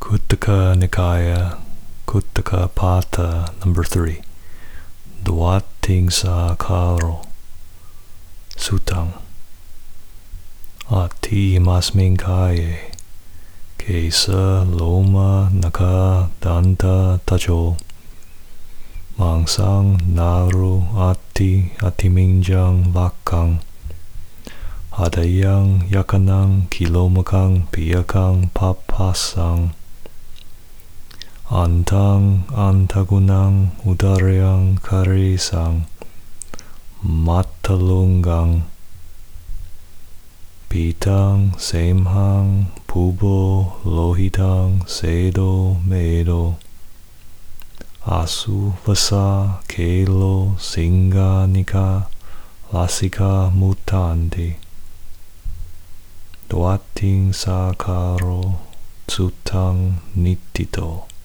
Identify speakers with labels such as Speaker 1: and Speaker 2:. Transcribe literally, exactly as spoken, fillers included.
Speaker 1: Kuttaka Nikaya, Kuttaka Pata, number three. Dwatingsa Sutang. Ati Masmin Kaye, Kesa Loma Naka Danta Tacho, Mangsang Naru Ati Atiminjang Lakang, Hadayang Yakanang Kilomakang Piyakang Papasang, Antang Antagunang Udaryang Karisang, Matalungang, Pitang Semhang Pubo Lohitang Sedo Medo, Asu Vasa Kelo Singanika Lasika Mutanti, Dwating Sakaro Tsutang Nitito.